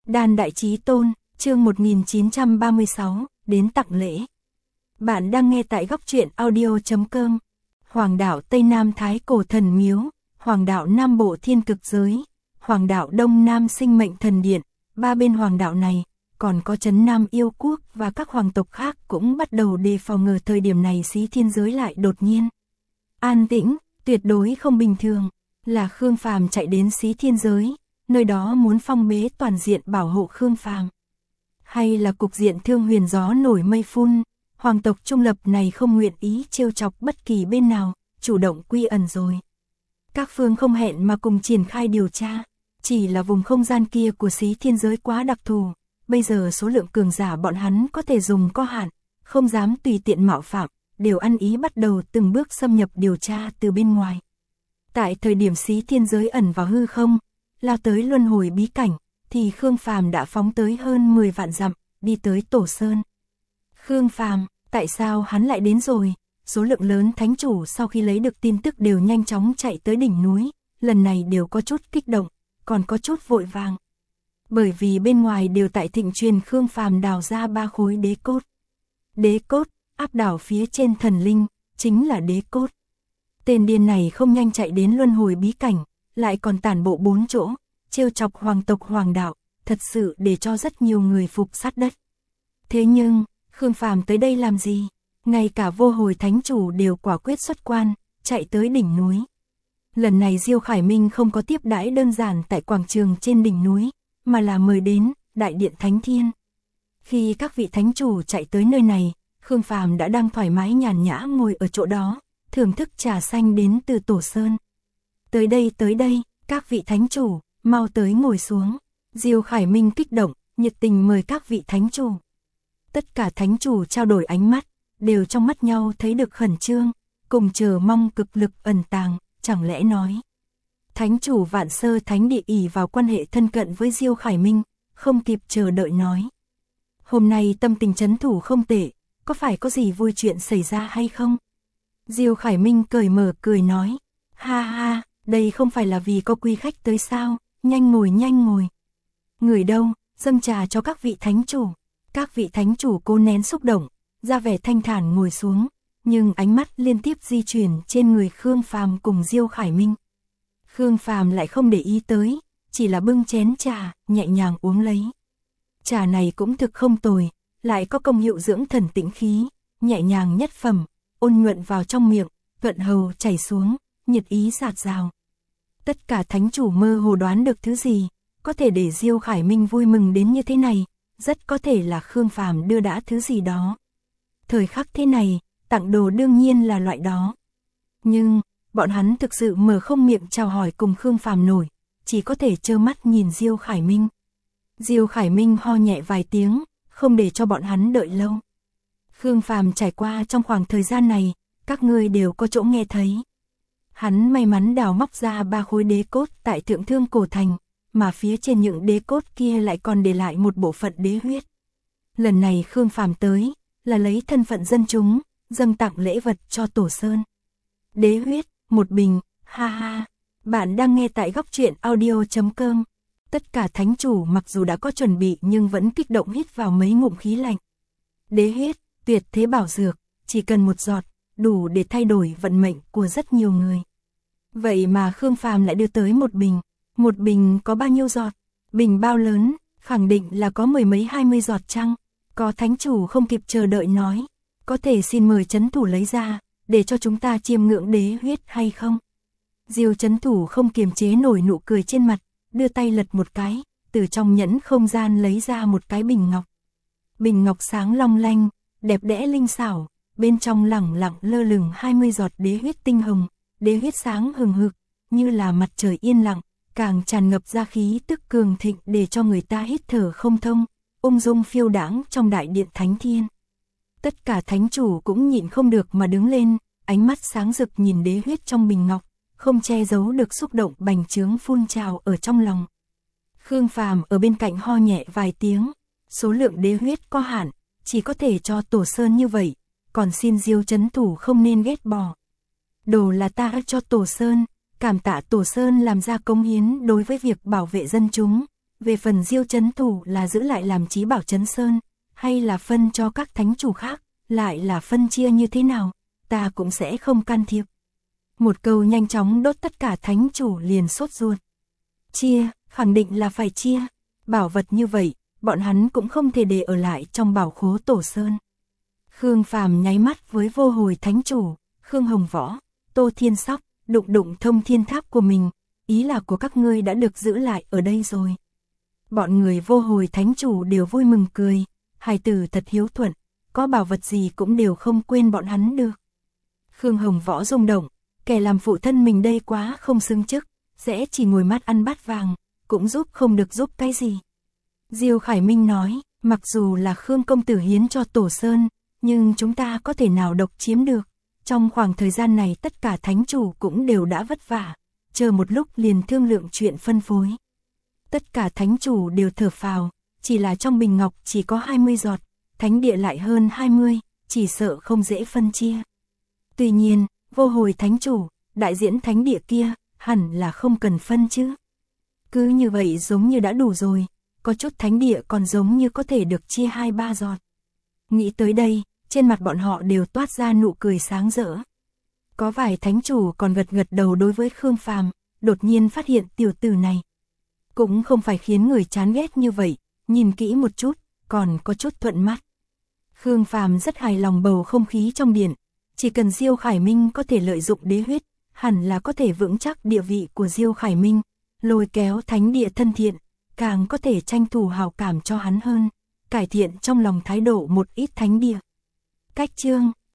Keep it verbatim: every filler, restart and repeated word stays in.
Đan Đại Chí Tôn, chương một nghìn chín trăm ba mươi sáu, đến tặng lễ. Bạn đang nghe tại góc truyện audio chấm com. Hoàng đạo Tây Nam Thái Cổ Thần Miếu, Hoàng đạo Nam Bộ Thiên Cực Giới, Hoàng đạo Đông Nam Sinh Mệnh Thần Điện, ba bên hoàng đạo này, còn có Trấn Nam Yêu Quốc và các hoàng tộc khác cũng bắt đầu đề phòng ngờ thời điểm này Xí Thiên Giới lại đột nhiên an tĩnh, tuyệt đối không bình thường, là Khương Phàm chạy đến Xí Thiên Giới, nơi đó muốn phong bế toàn diện bảo hộ Khương Phàm. Hay là cục diện Thương Huyền gió nổi mây phun, hoàng tộc trung lập này không nguyện ý trêu chọc bất kỳ bên nào, chủ động quy ẩn rồi. Các phương không hẹn mà cùng triển khai điều tra, chỉ là vùng không gian kia của Xí Thiên Giới quá đặc thù, bây giờ số lượng cường giả bọn hắn có thể dùng có hạn, không dám tùy tiện mạo phạm, đều ăn ý bắt đầu từng bước xâm nhập điều tra từ bên ngoài. Tại thời điểm Xí Thiên Giới ẩn vào hư không, lao tới luân hồi bí cảnh, thì Khương Phàm đã phóng tới hơn mười vạn dặm, đi tới Tổ Sơn. Khương Phàm, tại sao hắn lại đến rồi? Số lượng lớn thánh chủ sau khi lấy được tin tức đều nhanh chóng chạy tới đỉnh núi, lần này đều có chút kích động, còn có chút vội vàng. Bởi vì bên ngoài đều tại thịnh truyền Khương Phàm đào ra ba khối đế cốt. Đế cốt, áp đảo phía trên thần linh, chính là đế cốt. Tên điên này không nhanh chạy đến luân hồi bí cảnh, lại còn tản bộ bốn chỗ, trêu chọc hoàng tộc hoàng đạo, thật sự để cho rất nhiều người phục sát đất. Thế nhưng, Khương Phàm tới đây làm gì? Ngay cả vô hồi thánh chủ đều quả quyết xuất quan, chạy tới đỉnh núi. Lần này Diêu Khải Minh không có tiếp đãi đơn giản tại quảng trường trên đỉnh núi, mà là mời đến đại điện Thánh Thiên. Khi các vị thánh chủ chạy tới nơi này, Khương Phàm đã đang thoải mái nhàn nhã ngồi ở chỗ đó, thưởng thức trà xanh đến từ Tổ Sơn. Tới đây tới đây, các vị thánh chủ, mau tới ngồi xuống. Diêu Khải Minh kích động, nhiệt tình mời các vị thánh chủ. Tất cả thánh chủ trao đổi ánh mắt, đều trong mắt nhau thấy được khẩn trương, cùng chờ mong cực lực ẩn tàng, chẳng lẽ nói. Thánh chủ Vạn Sơ Thánh Địa ỷ vào quan hệ thân cận với Diêu Khải Minh, không kịp chờ đợi nói. Hôm nay tâm tình trấn thủ không tệ, có phải có gì vui chuyện xảy ra hay không? Diêu Khải Minh cởi mở cười nói, ha ha, đây không phải là vì có quý khách tới sao, nhanh ngồi nhanh ngồi. Người đâu, dâng trà cho các vị thánh chủ. Các vị thánh chủ cố nén xúc động, ra vẻ thanh thản ngồi xuống, nhưng ánh mắt liên tiếp di chuyển trên người Khương Phàm cùng Diêu Khải Minh. Khương Phàm lại không để ý tới, chỉ là bưng chén trà, nhẹ nhàng uống lấy. Trà này cũng thực không tồi, lại có công hiệu dưỡng thần tĩnh khí, nhẹ nhàng nhất phẩm, ôn nhuận vào trong miệng, thuận hầu chảy xuống, nhiệt ý dạt dào. Tất cả thánh chủ mơ hồ đoán được thứ gì, có thể để Diêu Khải Minh vui mừng đến như thế này, rất có thể là Khương Phàm đưa đã thứ gì đó. Thời khắc thế này, tặng đồ đương nhiên là loại đó. Nhưng, bọn hắn thực sự mở không miệng chào hỏi cùng Khương Phàm nổi, chỉ có thể trơ mắt nhìn Diêu Khải Minh. Diêu Khải Minh ho nhẹ vài tiếng, không để cho bọn hắn đợi lâu. Khương Phàm trải qua trong khoảng thời gian này, các ngươi đều có chỗ nghe thấy. Hắn may mắn đào móc ra ba khối đế cốt tại Thượng Thương Cổ Thành, mà phía trên những đế cốt kia lại còn để lại một bộ phận đế huyết. Lần này Khương Phàm tới, là lấy thân phận dân chúng, dâng tặng lễ vật cho Tổ Sơn. Đế huyết, một bình, ha ha. Bạn đang nghe tại góc truyện audio chấm com. Tất cả thánh chủ mặc dù đã có chuẩn bị nhưng vẫn kích động hít vào mấy ngụm khí lạnh. Đế huyết, tuyệt thế bảo dược, chỉ cần một giọt, đủ để thay đổi vận mệnh của rất nhiều người. Vậy mà Khương Phàm lại đưa tới một bình. Một bình có bao nhiêu giọt? Bình bao lớn, khẳng định là có mười mấy hai mươi giọt chăng? Có thánh chủ không kịp chờ đợi nói, có thể xin mời trấn thủ lấy ra, để cho chúng ta chiêm ngưỡng đế huyết hay không? Diêu trấn thủ không kiềm chế nổi nụ cười trên mặt, đưa tay lật một cái, từ trong nhẫn không gian lấy ra một cái bình ngọc. Bình ngọc sáng long lanh, đẹp đẽ linh xảo, bên trong lẳng lặng lơ lửng hai mươi giọt đế huyết tinh hồng, đế huyết sáng hừng hực, như là mặt trời yên lặng, càng tràn ngập ra khí tức cường thịnh để cho người ta hít thở không thông, ung dung phiêu đãng trong đại điện Thánh Thiên. Tất cả thánh chủ cũng nhịn không được mà đứng lên, ánh mắt sáng rực nhìn đế huyết trong bình ngọc, không che giấu được xúc động bành trướng phun trào ở trong lòng. Khương Phàm ở bên cạnh ho nhẹ vài tiếng, số lượng đế huyết có hạn, chỉ có thể cho Tổ Sơn như vậy, còn xin Diêu trấn thủ không nên ghét bỏ. Đồ là ta cho Tổ Sơn, cảm tạ Tổ Sơn làm ra cống hiến đối với việc bảo vệ dân chúng, Về phần Diêu trấn thủ là giữ lại làm chí bảo trấn sơn, hay là phân cho các thánh chủ khác, lại là phân chia như thế nào, ta cũng sẽ không can thiệp. Một câu nhanh chóng đốt tất cả thánh chủ liền sốt ruột. Chia, khẳng định là phải chia. Bảo vật như vậy, bọn hắn cũng không thể để ở lại trong bảo khố Tổ Sơn. Khương Phàm nháy mắt với vô hồi thánh chủ, Khương Hồng Võ, Tô Thiên Sóc, đụng đụng thông thiên tháp của mình, ý là của các ngươi đã được giữ lại ở đây rồi. Bọn người vô hồi thánh chủ đều vui mừng cười, hài tử thật hiếu thuận, có bảo vật gì cũng đều không quên bọn hắn được. Khương Hồng Võ rung động, kẻ làm phụ thân mình đây quá không xứng chức, sẽ chỉ ngồi mắt ăn bát vàng, cũng giúp không được giúp cái gì. Diêu Khải Minh nói, mặc dù là Khương công tử hiến cho Tổ Sơn, nhưng chúng ta có thể nào độc chiếm được. Trong khoảng thời gian này tất cả thánh chủ cũng đều đã vất vả, chờ một lúc liền thương lượng chuyện phân phối. Tất cả thánh chủ đều thở phào, chỉ là trong bình ngọc chỉ có hai mươi giọt, thánh địa lại hơn hai mươi, chỉ sợ không dễ phân chia. Tuy nhiên, vô hồi thánh chủ, đại diễn thánh địa kia, hẳn là không cần phân chứ. Cứ như vậy giống như đã đủ rồi, có chút thánh địa còn giống như có thể được chia hai ba giọt. Nghĩ tới đây, trên mặt bọn họ đều toát ra nụ cười sáng rỡ. Có vài thánh chủ còn gật gật đầu đối với Khương Phàm, đột nhiên phát hiện tiểu tử này cũng không phải khiến người chán ghét như vậy, nhìn kỹ một chút, còn có chút thuận mắt. Khương Phàm rất hài lòng bầu không khí trong điện, chỉ cần Diêu Khải Minh có thể lợi dụng đế huyết, hẳn là có thể vững chắc địa vị của Diêu Khải Minh, lôi kéo thánh địa thân thiện, càng có thể tranh thủ hào cảm cho hắn hơn, cải thiện trong lòng thái độ một ít thánh địa. Cách chương